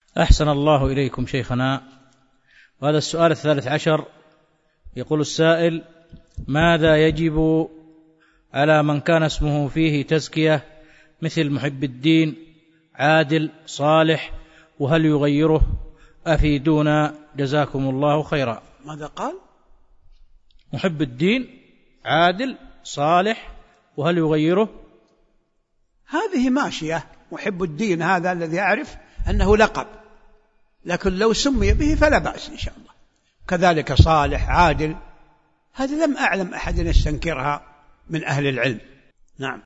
أحسن الله إليكم شيخنا. وهذا السؤال 13 يقول السائل: ماذا يجب على من كان اسمه فيه تزكية مثل محب الدين، عادل، صالح، وهل يغيره؟ أفيدونا جزاكم الله خيرا. ماذا قال؟ محب الدين، عادل، صالح، وهل يغيره؟ هذه ماشية. محب الدين هذا الذي أعرف أنه لقب، لكن لو سمي به فلا بأس إن شاء الله. كذلك صالح، عادل، هذا لم أعلم أحد يستنكرها من أهل العلم. نعم.